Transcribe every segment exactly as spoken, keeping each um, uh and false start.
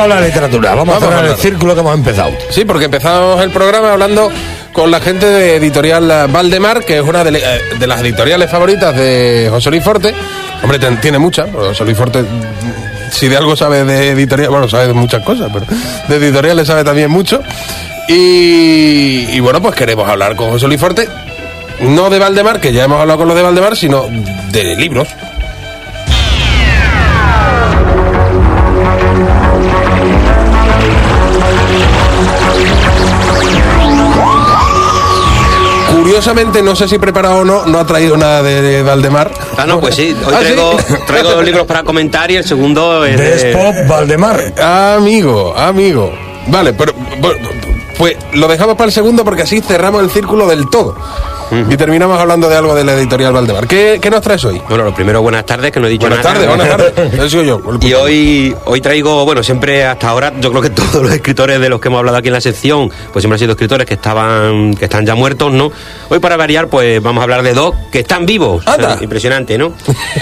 hablar de literatura, vamos, vamos a cerrar el círculo que hemos empezado. Sí, porque empezamos el programa hablando con la gente de Editorial Valdemar, que es una de, de las editoriales favoritas de José Luis Forte. Hombre, ten, tiene muchas. José Luis Forte, si de algo sabe de editorial, bueno, sabe de muchas cosas, pero de editoriales sabe también mucho. Y, y bueno, pues queremos hablar con José Luis Forte, no de Valdemar, que ya hemos hablado con los de Valdemar, sino de libros. Curiosamente, no sé si preparado o no, no ha traído nada de, de Valdemar. Ah, no, pues sí, hoy ¿Ah, traigo, sí? traigo dos libros para comentar y el segundo es de... Pop Valdemar. Amigo, amigo. Vale, pero pues lo dejamos para el segundo porque así cerramos el círculo del todo. Uh-huh. Y terminamos hablando de algo de la editorial Valdemar. ¿Qué, qué nos traes hoy? Bueno, lo primero, buenas tardes, que no he dicho buenas nada. Tardes, buenas tardes, buenas tardes. yo. Y hoy, hoy traigo, bueno, siempre hasta ahora, yo creo que todos los escritores de los que hemos hablado aquí en la sección, pues siempre han sido escritores que estaban, que están ya muertos, ¿no? Hoy, para variar, pues vamos a hablar de dos que están vivos. O sea, impresionante, ¿no?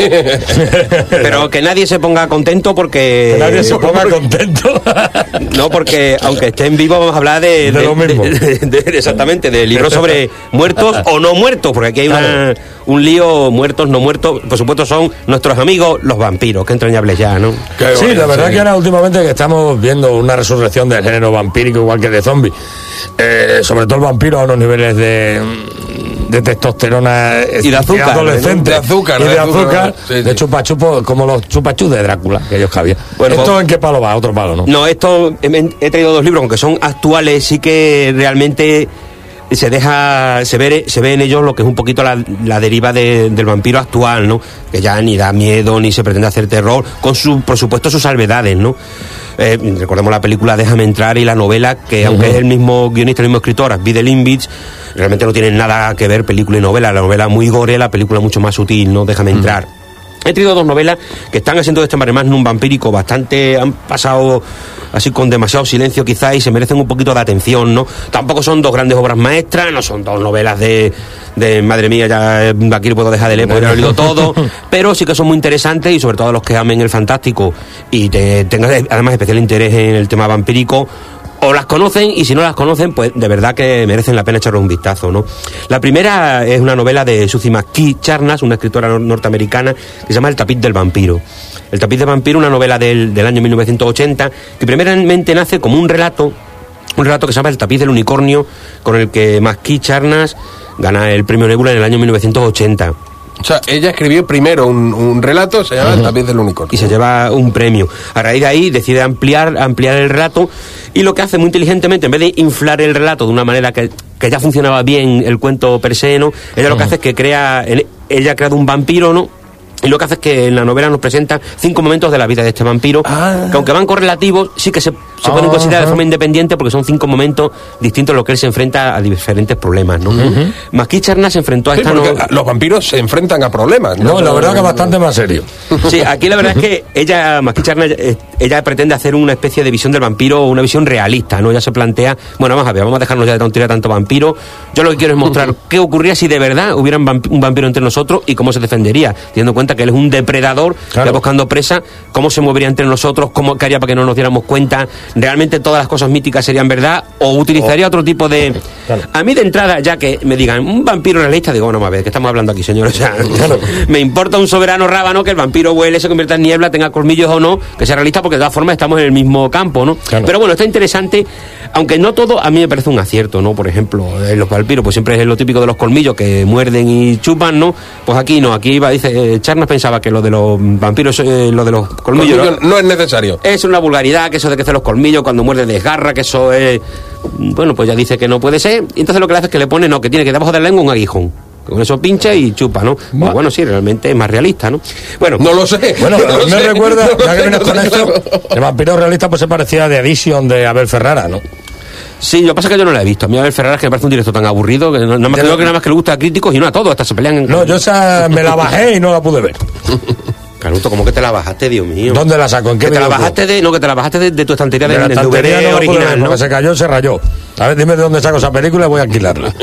Pero que nadie se ponga contento porque... Que nadie se ponga contento. No, porque aunque estén vivos, vamos a hablar de... De, de lo mismo. De, de, de, exactamente, de libros sobre muertos o no muertos, porque aquí hay una, un lío, muertos, no muertos. Por supuesto son nuestros amigos los vampiros, qué entrañables ya, ¿no? Qué sí, la verdad sí. Que ahora últimamente que estamos viendo una resurrección del género vampírico igual que de zombies, eh, sobre todo el vampiro a unos niveles de, de testosterona y de azúcar, adolescente, de azúcar, y de, de azúcar, azúcar sí, sí. de chupachupo, como los chupachus de Drácula, que ellos cabían. Bueno, ¿esto pues, en qué palo va? Otro palo, ¿no? No, esto he, he traído dos libros, aunque son actuales, sí que realmente se deja, se ve, se ve en ellos lo que es un poquito la, la deriva de, del vampiro actual, ¿no? Que ya ni da miedo ni se pretende hacer terror, con su, por supuesto, sus salvedades, ¿no? Eh, recordemos la película Déjame entrar y la novela, que uh-huh. aunque es el mismo guionista, el mismo escritor, Asbjørn Lindvik, realmente no tienen nada que ver película y novela. La novela muy gore, la película mucho más sutil, ¿no? Déjame uh-huh. entrar. He traído dos novelas que están haciendo de este mare magnum vampírico bastante, han pasado así con demasiado silencio quizás y se merecen un poquito de atención, ¿no? Tampoco son dos grandes obras maestras, no son dos novelas de, de madre mía, ya aquí lo puedo dejar de leer, podría haber leído todo, pero sí que son muy interesantes y sobre todo los que amen el fantástico y te, tengan además especial interés en el tema vampírico, o las conocen, y si no las conocen, pues de verdad que merecen la pena echarle un vistazo, ¿no? La primera es una novela de Suzy McKee Charnas, una escritora norteamericana, que se llama El tapiz del vampiro. El tapiz del vampiro, una novela del, del año mil novecientos ochenta, que primeramente nace como un relato, un relato que se llama El tapiz del unicornio, con el que McKee Charnas gana el premio Nebula en el año mil novecientos ochenta. O sea, ella escribió primero un, un relato, se llama uh-huh. El tapiz del unicornio. Y se lleva un premio. A raíz de ahí decide ampliar, ampliar el relato, y lo que hace muy inteligentemente, en vez de inflar el relato de una manera que, que ya funcionaba bien el cuento per se, ¿no? Ella uh-huh. lo que hace es que crea, ella ha creado un vampiro, ¿no? Y lo que hace es que en la novela nos presenta cinco momentos de la vida de este vampiro, ah. que aunque van correlativos, sí que se, se pueden ah, considerar de forma independiente, porque son cinco momentos distintos en los que él se enfrenta a diferentes problemas, ¿no? Uh-huh. McKee Charnas se enfrentó a sí, esta novela. Los vampiros se enfrentan a problemas, ¿no? No, la verdad que es bastante más serio. Sí, aquí la verdad es que ella, McKee Charnas, ella pretende hacer una especie de visión del vampiro, una visión realista, ¿no? Ella se plantea, bueno, vamos a ver, vamos a dejarnos ya de tontería tanto vampiro. Yo lo que quiero es mostrar uh-huh. qué ocurría si de verdad hubiera un vampiro entre nosotros y cómo se defendería, teniendo en cuenta que él es un depredador, claro. ya buscando presa, cómo se movería entre nosotros, cómo qué haría para que no nos diéramos cuenta, realmente todas las cosas míticas serían verdad, o utilizaría oh. otro tipo de... Claro. A mí de entrada, ya que me digan, un vampiro realista, digo, bueno, a ver, ¿qué estamos hablando aquí, señor? O sea, claro. me importa un soberano rábano que el vampiro huele, se convierta en niebla, tenga colmillos o no, que sea realista, porque de todas formas estamos en el mismo campo, ¿no? Claro. Pero bueno, está interesante, aunque no todo, a mí me parece un acierto, ¿no? Por ejemplo, en los vampiros, pues siempre es lo típico de los colmillos que muerden y chupan, ¿no? Pues aquí no, aquí va, dice, eh, Charnas pensaba que lo de los vampiros, eh, lo de los colmillos, colmillo ¿no? no es necesario. Es una vulgaridad, que eso de que hace los colmillos cuando muerde desgarra, que eso es... Bueno, pues ya dice que no puede ser, y entonces lo que le hace es que le pone, no, que tiene que debajo de la lengua un aguijón. Con eso pincha y chupa, ¿no? Pues bueno, sí, realmente es más realista, ¿no? Bueno, no lo sé. Bueno, no lo me sé, recuerda, no ya que vienes no con sé, esto, claro. El vampiro realista pues se parecía a The Addition de Abel Ferrara, ¿no? Sí, lo que pasa es que yo no la he visto. A mí Abel Ferrara es que me parece un directo tan aburrido que no, nada más, creo que nada más que le gusta a críticos y no a todos, hasta se pelean en... No, yo esa me la bajé y no la pude ver. Canuto, ¿cómo que te la bajaste, Dios mío? ¿Dónde la saco? ¿En qué que te la videoclub? bajaste de, no, que te la bajaste de, de tu estantería de, de la de estantería D V D no la pude original, ver, ¿no? porque se cayó, se rayó. A ver, dime de dónde saco esa película y voy a alquilarla.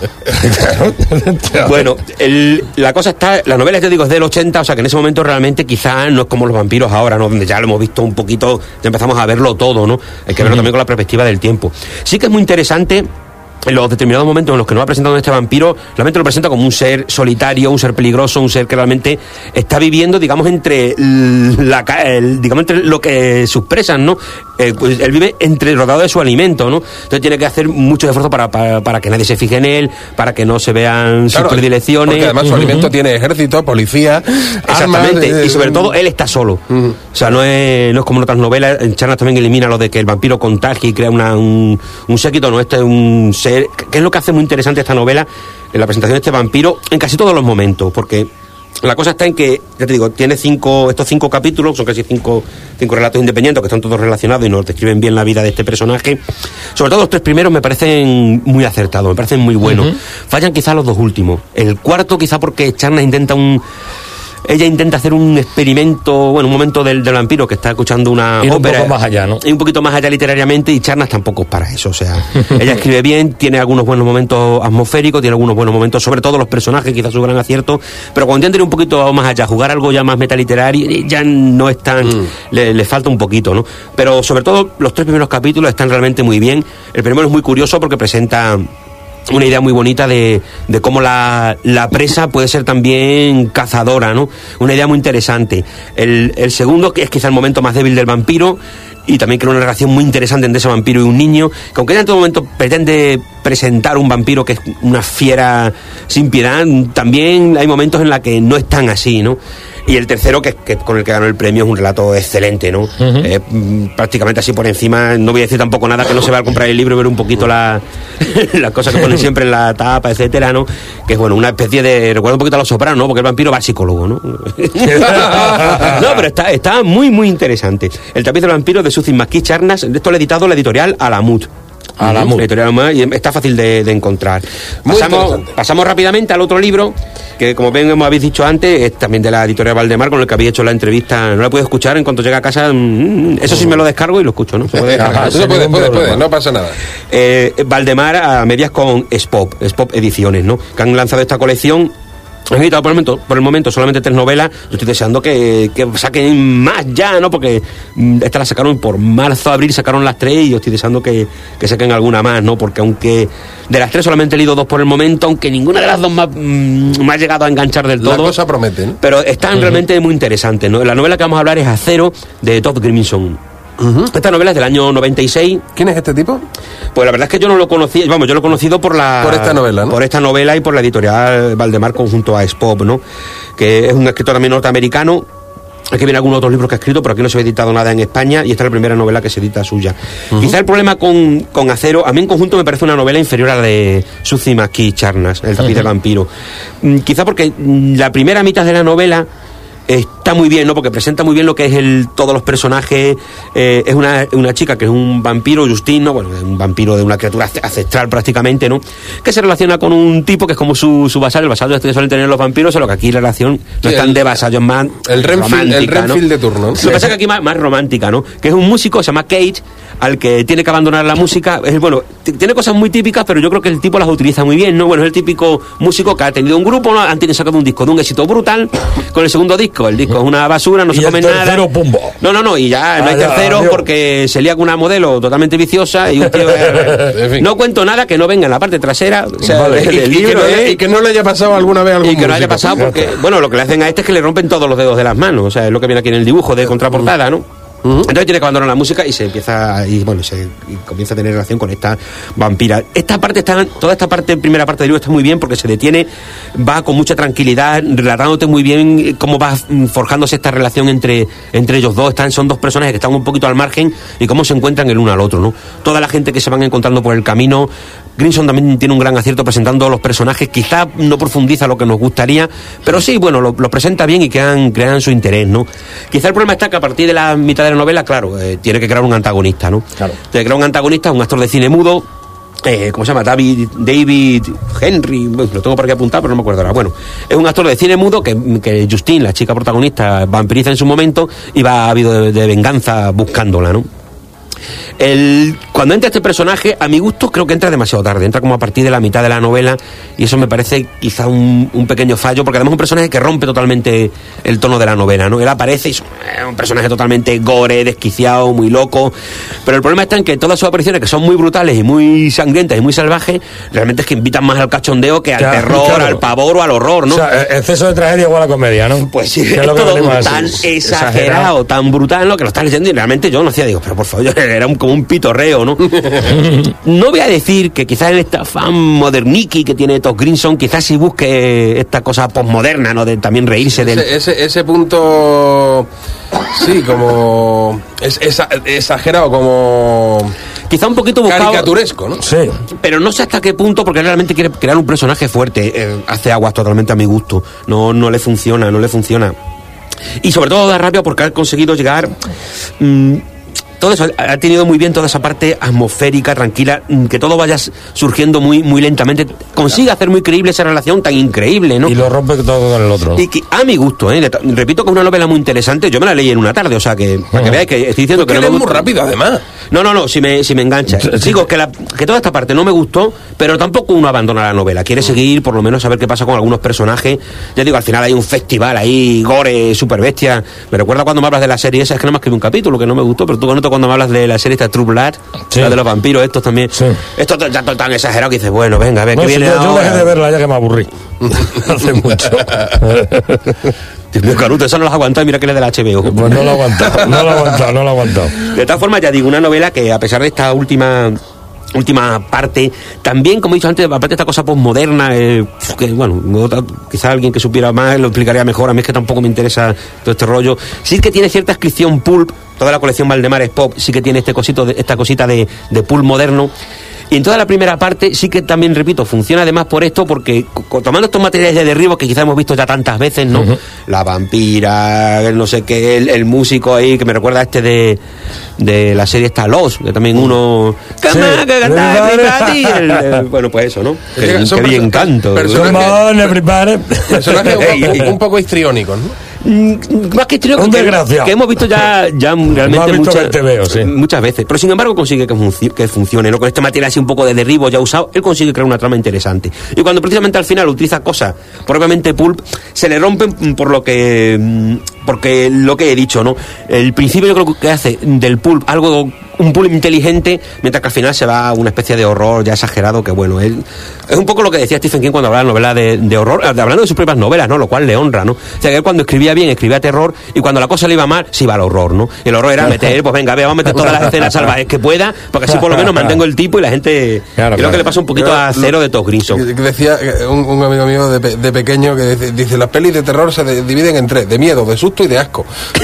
Bueno, el, la cosa está, la novela, te digo, es del ochenta, o sea que en ese momento realmente quizás no es como los vampiros ahora, ¿no? Donde ya lo hemos visto un poquito, ya empezamos a verlo todo, ¿no? Hay que verlo uh-huh. también con la perspectiva del tiempo. Sí que es muy interesante en los determinados momentos en los que nos va presentando este vampiro, realmente lo presenta como un ser solitario, un ser peligroso, un ser que realmente está viviendo, digamos, entre la, el, digamos, entre lo que sus presas, ¿no? Eh, pues él vive entre rodeado de su alimento, ¿no? Entonces tiene que hacer mucho esfuerzo para, para, para que nadie se fije en él, para que no se vean claro, sus predilecciones. Porque además su uh-huh. alimento tiene ejército, policía, exactamente, armas, eh, y sobre todo él está solo. Uh-huh. O sea, no es, no es como en otras novelas. En Charnas también elimina lo de que el vampiro contagie y crea una, un, un séquito, no, este es un ser, que es lo que hace muy interesante esta novela, en la presentación de este vampiro, en casi todos los momentos, porque la cosa está en que, ya te digo, tiene cinco, estos cinco capítulos, son casi cinco, cinco relatos independientes que están todos relacionados y nos describen bien la vida de este personaje. Sobre todo los tres primeros me parecen muy acertados, me parecen muy buenos. Uh-huh. Fallan quizá los dos últimos. El cuarto quizá porque Charnas intenta un... Ella intenta hacer un experimento, bueno, un momento del, del vampiro que está escuchando una y ópera. Un poco más allá, ¿no? Y un poquito más allá literariamente, y Charnas tampoco es para eso, o sea, ella escribe bien, tiene algunos buenos momentos atmosféricos, tiene algunos buenos momentos, sobre todo los personajes, quizás su gran acierto, pero cuando intenta ir un poquito más allá, jugar algo ya más metaliterario, ya no es tan, mm. le, le falta un poquito, ¿no? Pero sobre todo los tres primeros capítulos están realmente muy bien. El primero es muy curioso porque presenta una idea muy bonita de, de cómo la, la presa puede ser también cazadora, ¿no? Una idea muy interesante. El, el segundo, que es quizá el momento más débil del vampiro, y también crea una relación muy interesante entre ese vampiro y un niño, que aunque ella en todo momento pretende presentar un vampiro que es una fiera sin piedad, también hay momentos en los que no es tan así, ¿no? Y el tercero, que, que con el que ganó el premio, es un relato excelente, ¿no? Uh-huh. Eh, prácticamente así por encima, no voy a decir tampoco nada que no se va a comprar el libro y ver un poquito la, las cosas que ponen siempre en la tapa, etcétera, ¿no? Que es, bueno, una especie de... Recuerda un poquito a Los Sopranos, ¿no? Porque el vampiro va al psicólogo, ¿no? No, pero está, está muy, muy interesante. El tapiz del vampiro de Suzy McKee Charnas, esto lo ha editado la editorial Alamut. Alamut. La editorial Alamut, y está fácil de, de encontrar. Pasamos, pasamos rápidamente al otro libro, que como bien como habéis dicho antes, es también de la editorial Valdemar, con el que había hecho la entrevista. No la puedo escuchar, en cuanto llegue a casa, mmm, eso sí me lo descargo y lo escucho, ¿no? Se puede descargar. Eso puede, puede, puede, no pasa nada. Eh, Valdemar a medias con Spop, Spop Ediciones, ¿no? Que han lanzado esta colección. Han editado por el momento, por el momento solamente tres novelas. Yo estoy deseando que, que saquen más ya, ¿no? Porque mm, esta la sacaron por marzo, abril, sacaron las tres, y yo estoy deseando que, que saquen alguna más, ¿no? Porque aunque de las tres solamente he leído dos por el momento, aunque ninguna de las dos me ha, mm, me ha llegado a enganchar del todo. La cosa promete, ¿no? Pero están uh-huh. realmente muy interesantes, ¿no? La novela que vamos a hablar es Acero, de Todd Grimson. Uh-huh. Esta novela es del año noventa y seis. ¿Quién es este tipo? Pues la verdad es que yo no lo conocía, vamos, yo lo he conocido por la... Por esta novela, ¿no? Por esta novela y por la editorial Valdemar conjunto a Spop, ¿no? Que es un escritor también norteamericano. Aquí viene algunos otros libros que ha escrito, pero aquí no se ha editado nada en España, y esta es la primera novela que se edita suya. Uh-huh. Quizá el problema con, con Acero, a mí en conjunto me parece una novela inferior a la de Suzy McKee Charnas, El tapiz uh-huh. del vampiro. Mm, quizá porque la primera mitad de la novela está muy bien, ¿no? Porque presenta muy bien lo que es el todos los personajes. Eh, es una, una chica que es un vampiro, Justine, ¿no? Bueno, es un vampiro de una criatura ancestral prácticamente, ¿no? Que se relaciona con un tipo que es como su, su vasallo, el vasallo este que suelen tener los vampiros, solo que aquí la relación no sí, es tan de vasallos, más el Renfield, el Renfield, ¿no? De turno. Lo que pasa es que aquí más, más romántica, ¿no? Que es un músico, se llama Cage, al que tiene que abandonar la música. Es, bueno, t- tiene cosas muy típicas, pero yo creo que el tipo las utiliza muy bien, ¿no? Bueno, es el típico músico que ha tenido un grupo, ¿no? Han tenido sacado un disco de un éxito brutal con el segundo disco. El disco es una basura, no se come nada. Pumbo. No, no, no, y ya no hay tercero, adiós, porque se lía con una modelo totalmente viciosa y un tío... en fin. No cuento nada que no venga en la parte trasera, o sea, vale. el, el y, libro, que no, ¿eh? y que no le haya pasado alguna vez a algún Y que no músico. haya pasado porque, bueno, lo que le hacen a este es que le rompen todos los dedos de las manos, o sea, es lo que viene aquí en el dibujo de contraportada, ¿no? Uh-huh. Entonces tiene que abandonar la música y se empieza y bueno se y comienza a tener relación con esta vampira. Esta parte está, toda esta parte, primera parte del libro está muy bien porque se detiene, va con mucha tranquilidad, relatándote muy bien cómo va forjándose esta relación entre, entre ellos dos. Están, son dos personajes que están un poquito al margen y cómo se encuentran el uno al otro, ¿no? Toda la gente que se van encontrando por el camino. Grimson también tiene un gran acierto presentando los personajes, quizá no profundiza lo que nos gustaría, pero sí, bueno, lo, lo presenta bien y crean, crean su interés, ¿no? Quizá el problema está que a partir de la mitad de la novela, claro, eh, tiene que crear un antagonista, ¿no? Claro. Tiene que crear un antagonista, un actor de cine mudo, Eh, ¿Cómo se llama? David, David Henry, lo tengo por aquí apuntado, pero no me acuerdo ahora. Bueno, es un actor de cine mudo que, que Justine, la chica protagonista, vampiriza en su momento y va ávido de, de venganza buscándola, ¿no? El, cuando entra este personaje, a mi gusto creo que entra demasiado tarde, entra como a partir de la mitad de la novela y eso me parece quizá un, un pequeño fallo, porque además es un personaje que rompe totalmente el tono de la novela, ¿no? Él aparece y es un personaje totalmente gore, desquiciado, muy loco, pero el problema está en que todas sus apariciones, que son muy brutales y muy sangrientas y muy salvajes, realmente es que invitan más al cachondeo que al claro, terror, claro. al pavor o al horror, ¿no? O sea, exceso de tragedia igual a comedia, ¿no? Pues sí, es, es todo tan exagerado, exagerado, tan brutal, ¿no? Que lo estás leyendo y realmente yo no hacía, digo, pero por favor, yo era un, como un pitorreo, ¿no? No voy a decir que quizás en esta fan moderniqui que tiene Todd Grinson, quizás si busque esta cosa posmoderna, ¿no? De también reírse del... Ese, ese, ese punto, sí, como... Es, es, exagerado, como... Quizá un poquito buscado... caricaturesco, ¿no? Sí. Pero no sé hasta qué punto, porque realmente quiere crear un personaje fuerte. Eh, hace aguas totalmente a mi gusto. No, no le funciona, no le funciona. Y sobre todo da rabia porque ha conseguido llegar... Mmm, todo eso, ha tenido muy bien toda esa parte atmosférica, tranquila, que todo vaya surgiendo muy muy lentamente. Consigue hacer muy creíble esa relación tan increíble, ¿no? Y lo rompe todo con el otro. Y que, a mi gusto, ¿eh? Repito que es una novela muy interesante. Yo me la leí en una tarde, o sea que, para que veáis que estoy diciendo que no me gusta. Es muy rápido, además. No, no, no, si me, si me engancha. Digo que, la, que toda esta parte no me gustó, pero tampoco uno abandona la novela. Quiere seguir, por lo menos, a ver qué pasa con algunos personajes. Ya digo, al final hay un festival ahí, gore, super bestia. Me recuerda cuando me hablas de la serie esa, es que no me escribí un capítulo que no me gustó, pero tú noto cuando me hablas de la serie esta True Blood, sí. La de los vampiros, estos también. Sí. Esto ya todo tan exagerado que dices, bueno, venga, a ver, no, ¿qué viene yo, ahora? Yo dejé de verla ya que me aburrí. Hace mucho. Dios mío, Canuto, eso no lo has aguantado, mira que le de la H B O. Pues no lo he aguantado, no lo he aguantado, no lo he aguantado. De todas formas, ya digo, una novela que a pesar de esta última... última parte, también como he dicho antes, aparte de esta cosa postmoderna, eh, que bueno, quizá alguien que supiera más lo explicaría mejor, a mí es que tampoco me interesa todo este rollo, sí que tiene cierta inscripción pulp, toda la colección Valdemar es pop, sí que tiene este cosito de, esta cosita de, de pulp moderno. Y en toda la primera parte sí que también, repito, funciona además por esto, porque tomando estos materiales de derribo que quizás hemos visto ya tantas veces, ¿no? Uh-huh. La vampira, el no sé qué, el, el músico ahí, que me recuerda a este de, de la serie esta Los, que también uno... Sí. Bueno, pues eso, ¿no? Que, que bien canto. Personajes un, un poco histriónicos, ¿no? Más que histriónicos, un desgraciado. Que hemos visto ya, ya realmente muchas, T V O, sí. muchas veces. Pero sin embargo consigue que, func- que funcione, ¿no? Con este material así un poco de derribo ya usado, él consigue crear una trama interesante. Y cuando precisamente al final utiliza cosas propiamente pulp, se le rompen por lo que... porque lo que he dicho, ¿no? El principio yo creo que hace del pulp algo... un pulp inteligente, mientras que al final se va a una especie de horror ya exagerado, que bueno, él, es un poco lo que decía Stephen King cuando hablaba de novela de, de horror, hablando de sus propias novelas, ¿no? Lo cual le honra, ¿no? O sea, que él cuando escribía bien, escribía terror, y cuando la cosa le iba mal, se iba al horror, ¿no? Y el horror era meter, pues venga, vamos a meter todas las escenas salvajes que pueda, porque así por lo menos mantengo el tipo y la gente... Claro, creo claro. que le pasa un poquito a Cero de Todd Grinson. Decía un, un amigo mío de, de pequeño que dice, dice, las pelis de terror se de, dividen en tres, de miedo, de susto y de asco.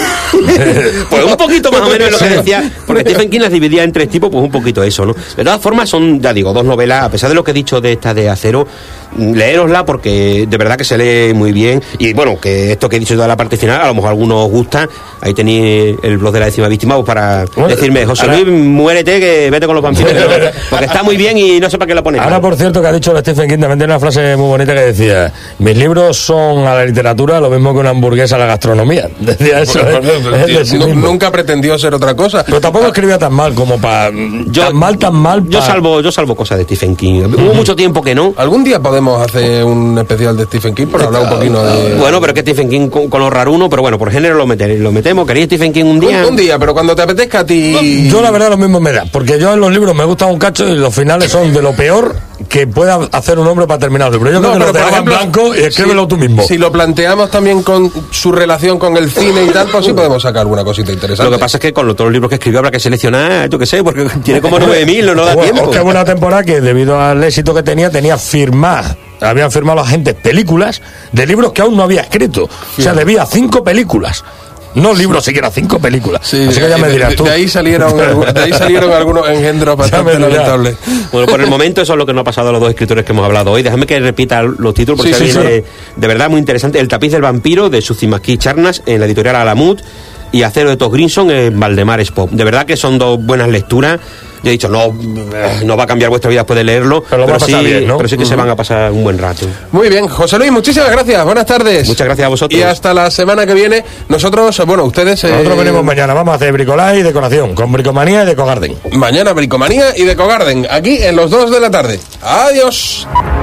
Pues un poquito más o menos lo que decía, porque Stephen King las dividía en tres tipos, pues un poquito eso, ¿no? De todas formas son, ya digo, dos novelas, a pesar de lo que he dicho de esta de Acero, leerosla porque de verdad que se lee muy bien, y bueno, que esto que he dicho de la parte final, a lo mejor a algunos os gusta, ahí tenéis el blog de la décima víctima pues para bueno, decirme, José Luis, muérete, que vete con los vampiros, porque está muy bien y no sé para qué la pones. Ahora, por cierto, que ha dicho Stephen King, también tiene una frase muy bonita que decía, mis libros son a la literatura lo mismo que una hamburguesa a la gastronomía. Decía eso. Bueno, ¿eh? Bueno, tío, sí nunca pretendió ser otra cosa. Pero tampoco escribía tan mal como para... Tan mal, tan mal. Pa... Yo salvo yo salvo cosas de Stephen King. Uh-huh. Hubo mucho tiempo que no. Algún día podemos hacer un especial de Stephen King para hablar un poquito de... Bueno, pero es que Stephen King con, con lo raruno, pero bueno, por género lo, meter, lo metemos. ¿Queréis Stephen King un día? Un, un día, pero cuando te apetezca a ti... Yo la verdad lo mismo me da, porque yo en los libros me gusta un cacho y los finales son de lo peor que pueda hacer un hombre para terminar el libro. Yo no, creo que lo dejas en blanco y escríbelo si, tú mismo. Si lo planteamos también con su relación con el cine y tal, pues sí podemos sacar alguna cosita interesante. Lo que pasa es que con todos los libros que escribió habrá que seleccionar, yo qué sé, porque tiene como nueve mil, no, no da bueno, tiempo. Es que hubo una temporada que debido al éxito que tenía, tenía firmar, habían firmado la gente películas de libros que aún no había escrito. Sí. O sea, debía cinco películas. No libros, siquiera cinco películas. Sí, así que ya me dirás de, tú. De ahí salieron, de ahí salieron algunos engendros bastante lamentables. Bueno, por el momento eso es lo que nos ha pasado a los dos escritores que hemos hablado hoy. Déjame que repita los títulos porque sí, sí, sí. De, de verdad muy interesante. El tapiz del vampiro de Suzimaki Charnas en la editorial Alamut. y Acero de Todd Grinson en Valdemar Spot. De verdad que son dos buenas lecturas. Yo he dicho, no, no va a cambiar vuestra vida después de leerlo, pero, lo pero, va a sí, bien, ¿no? pero sí que uh-huh. se van a pasar un buen rato. Muy bien, José Luis, muchísimas gracias, buenas tardes. Muchas gracias a vosotros. Y hasta la semana que viene, nosotros, bueno, ustedes... Nosotros eh... venimos mañana, vamos a hacer bricolaje y decoración, con Bricomanía y Decogarden. Mañana Bricomanía y Decogarden, aquí en los dos de la tarde. Adiós.